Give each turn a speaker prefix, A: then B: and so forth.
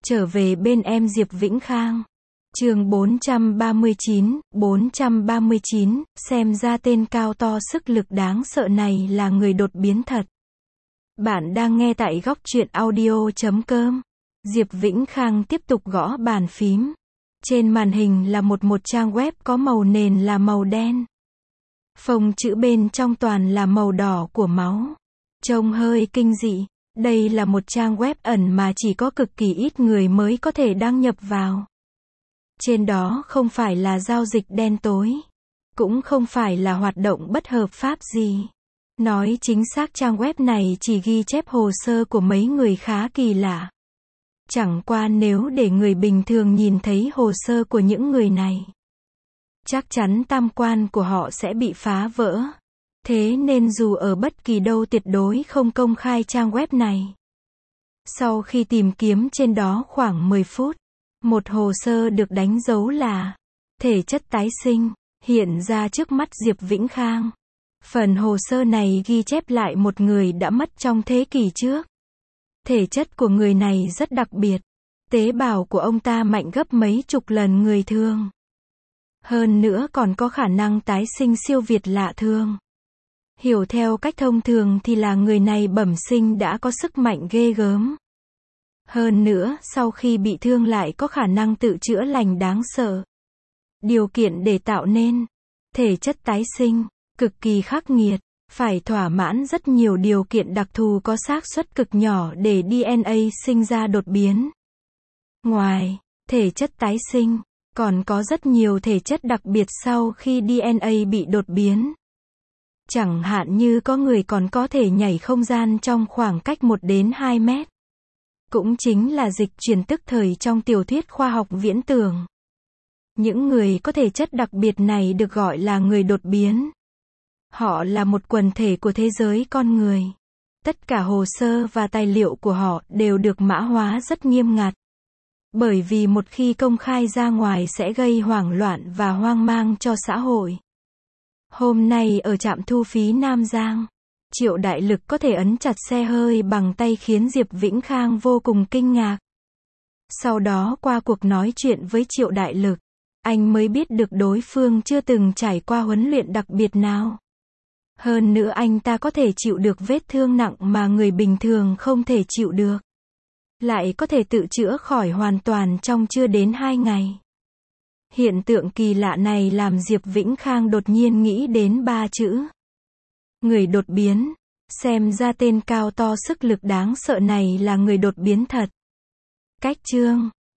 A: Trở về bên em Diệp Vĩnh Khang. Chương 439, xem ra tên cao to sức lực đáng sợ này là người đột biến thật. Bạn đang nghe tại góc truyện audio.com. Diệp Vĩnh Khang tiếp tục gõ bàn phím. Trên màn hình là một trang web có màu nền là màu đen. Phông chữ bên trong toàn là màu đỏ của máu. Trông hơi kinh dị. Đây là một trang web ẩn mà chỉ có cực kỳ ít người mới có thể đăng nhập vào. Trên đó không phải là giao dịch đen tối, cũng không phải là hoạt động bất hợp pháp gì. Nói chính xác trang web này chỉ ghi chép hồ sơ của mấy người khá kỳ lạ. Chẳng qua nếu để người bình thường nhìn thấy hồ sơ của những người này, chắc chắn tam quan của họ sẽ bị phá vỡ. Thế nên dù ở bất kỳ đâu tuyệt đối không công khai trang web này. Sau khi tìm kiếm trên đó khoảng 10 phút, một hồ sơ được đánh dấu là thể chất tái sinh, hiện ra trước mắt Diệp Vĩnh Khang. Phần hồ sơ này ghi chép lại một người đã mất trong thế kỷ trước. Thể chất của người này rất đặc biệt. Tế bào của ông ta mạnh gấp mấy chục lần người thường. Hơn nữa còn có khả năng tái sinh siêu việt lạ thường. Hiểu theo cách thông thường thì là người này bẩm sinh đã có sức mạnh ghê gớm. Hơn nữa, sau khi bị thương lại có khả năng tự chữa lành đáng sợ. Điều kiện để tạo nên thể chất tái sinh cực kỳ khắc nghiệt, phải thỏa mãn rất nhiều điều kiện đặc thù có xác suất cực nhỏ để DNA sinh ra đột biến. Ngoài thể chất tái sinh, còn có rất nhiều thể chất đặc biệt sau khi DNA bị đột biến. Chẳng hạn như có người còn có thể nhảy không gian trong khoảng cách 1 đến 2 mét. Cũng chính là dịch chuyển tức thời trong tiểu thuyết khoa học viễn tưởng. Những người có thể chất đặc biệt này được gọi là người đột biến. Họ là một quần thể của thế giới con người. Tất cả hồ sơ và tài liệu của họ đều được mã hóa rất nghiêm ngặt. Bởi vì một khi công khai ra ngoài sẽ gây hoảng loạn và hoang mang cho xã hội. Hôm nay ở trạm thu phí Nam Giang, Triệu Đại Lực có thể ấn chặt xe hơi bằng tay khiến Diệp Vĩnh Khang vô cùng kinh ngạc. Sau đó qua cuộc nói chuyện với Triệu Đại Lực, anh mới biết được đối phương chưa từng trải qua huấn luyện đặc biệt nào. Hơn nữa anh ta có thể chịu được vết thương nặng mà người bình thường không thể chịu được. Lại có thể tự chữa khỏi hoàn toàn trong chưa đến 2 ngày. Hiện tượng kỳ lạ này làm Diệp Vĩnh Khang đột nhiên nghĩ đến 3 chữ. Người đột biến. Xem ra tên cao to sức lực đáng sợ này là người đột biến thật. Cách chương